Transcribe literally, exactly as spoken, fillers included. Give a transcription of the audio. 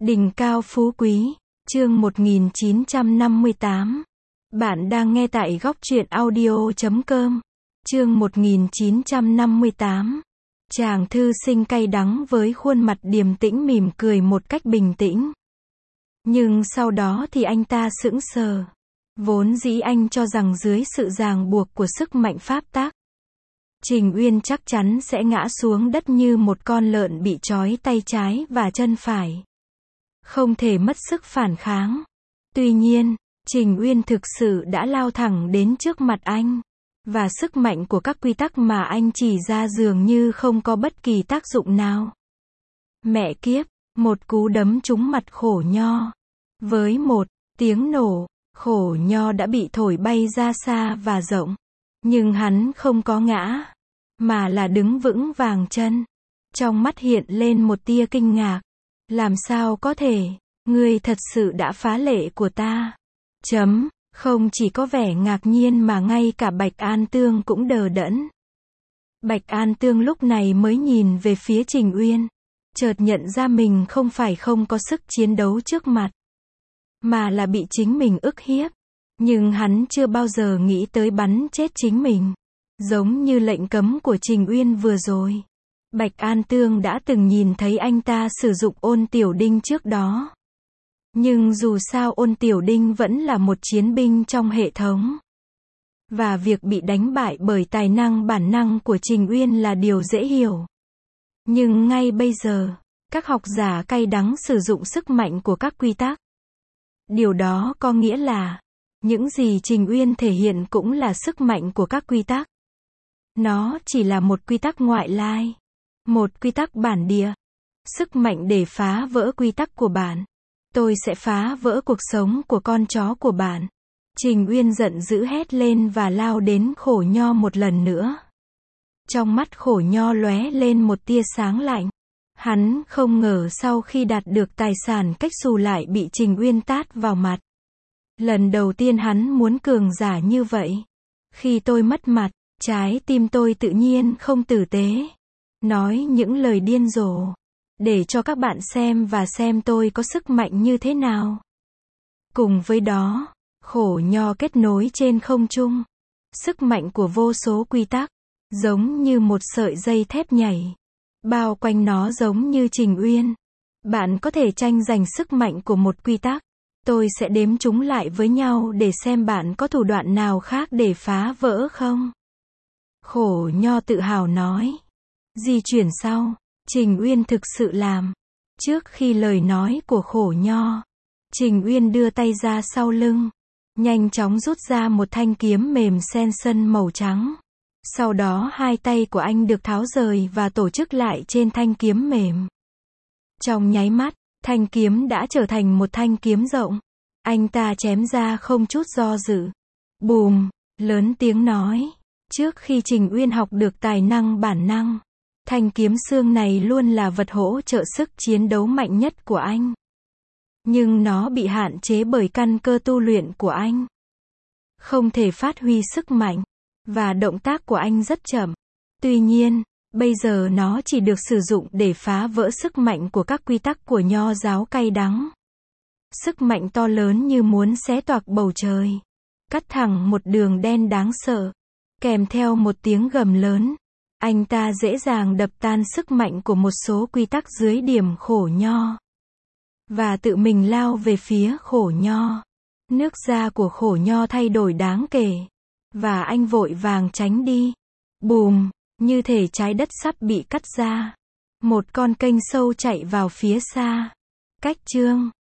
Đỉnh cao phú quý, chương một nghìn chín trăm năm mươi tám. Bạn đang nghe tại góc truyện audio chấm com. Chương một nghìn chín trăm năm mươi tám. Chàng thư sinh cay đắng với khuôn mặt điềm tĩnh mỉm cười một cách bình tĩnh. Nhưng sau đó thì anh ta sững sờ. Vốn dĩ anh cho rằng dưới sự ràng buộc của sức mạnh pháp tắc, Trình Uyên chắc chắn sẽ ngã xuống đất như một con lợn bị trói tay trái và chân phải, không thể mất sức phản kháng. Tuy nhiên, Trình Uyên thực sự đã lao thẳng đến trước mặt anh, và sức mạnh của các quy tắc mà anh chỉ ra dường như không có bất kỳ tác dụng nào. Mẹ kiếp, một cú đấm trúng mặt Khổ Nho. Với một tiếng nổ, Khổ Nho đã bị thổi bay ra xa và rộng. Nhưng hắn không có ngã, mà là đứng vững vàng chân. Trong mắt hiện lên một tia kinh ngạc. Làm sao có thể, ngươi thật sự đã phá lệ của ta. Chấm, không chỉ có vẻ ngạc nhiên mà ngay cả Bạch An Tương cũng đờ đẫn. Bạch An Tương lúc này mới nhìn về phía Trình Uyên, chợt nhận ra mình không phải không có sức chiến đấu trước mặt, mà là bị chính mình ức hiếp. Nhưng hắn chưa bao giờ nghĩ tới bắn chết chính mình, giống như lệnh cấm của Trình Uyên vừa rồi. Bạch An Tương đã từng nhìn thấy anh ta sử dụng Ôn Tiểu Đinh trước đó. Nhưng dù sao Ôn Tiểu Đinh vẫn là một chiến binh trong hệ thống. Và việc bị đánh bại bởi tài năng bản năng của Trình Uyên là điều dễ hiểu. Nhưng ngay bây giờ, các học giả cay đắng sử dụng sức mạnh của các quy tắc. Điều đó có nghĩa là, những gì Trình Uyên thể hiện cũng là sức mạnh của các quy tắc. Nó chỉ là một quy tắc ngoại lai, một quy tắc bản địa. Sức mạnh để phá vỡ quy tắc của bạn. Tôi sẽ phá vỡ cuộc sống của con chó của bạn. Trình Uyên giận dữ hét lên và lao đến Khổ Nho một lần nữa. Trong mắt Khổ Nho lóe lên một tia sáng lạnh. Hắn không ngờ sau khi đạt được tài sản cách xù lại bị Trình Uyên tát vào mặt. Lần đầu tiên hắn muốn cường giả như vậy. Khi tôi mất mặt, trái tim tôi tự nhiên không tử tế. Nói những lời điên rồ, để cho các bạn xem và xem tôi có sức mạnh như thế nào. Cùng với đó, Khổ Nho kết nối trên không trung. Sức mạnh của vô số quy tắc, giống như một sợi dây thép nhảy, bao quanh nó giống như Trình Uyên. Bạn có thể tranh giành sức mạnh của một quy tắc. Tôi sẽ đếm chúng lại với nhau để xem bạn có thủ đoạn nào khác để phá vỡ không. Khổ Nho tự hào nói. Di chuyển sau, Trình Uyên thực sự làm. Trước khi lời nói của Khổ Nho, Trình Uyên đưa tay ra sau lưng, nhanh chóng rút ra một thanh kiếm mềm sen sân màu trắng. Sau đó hai tay của anh được tháo rời và tổ chức lại trên thanh kiếm mềm. Trong nháy mắt, thanh kiếm đã trở thành một thanh kiếm rộng. Anh ta chém ra không chút do dự. Bùm, lớn tiếng nói. Trước khi Trình Uyên học được tài năng bản năng, thanh kiếm xương này luôn là vật hỗ trợ sức chiến đấu mạnh nhất của anh. Nhưng nó bị hạn chế bởi căn cơ tu luyện của anh. Không thể phát huy sức mạnh, và động tác của anh rất chậm. Tuy nhiên, bây giờ nó chỉ được sử dụng để phá vỡ sức mạnh của các quy tắc của Nho giáo cay đắng. Sức mạnh to lớn như muốn xé toạc bầu trời, cắt thẳng một đường đen đáng sợ, kèm theo một tiếng gầm lớn. Anh ta dễ dàng đập tan sức mạnh của một số quy tắc dưới điểm Khổ Nho, và tự mình lao về phía Khổ Nho. Nước da của Khổ Nho thay đổi đáng kể, và anh vội vàng tránh đi. Bùm, như thể trái đất sắp bị cắt ra. Một con kênh sâu chạy vào phía xa. Cách chương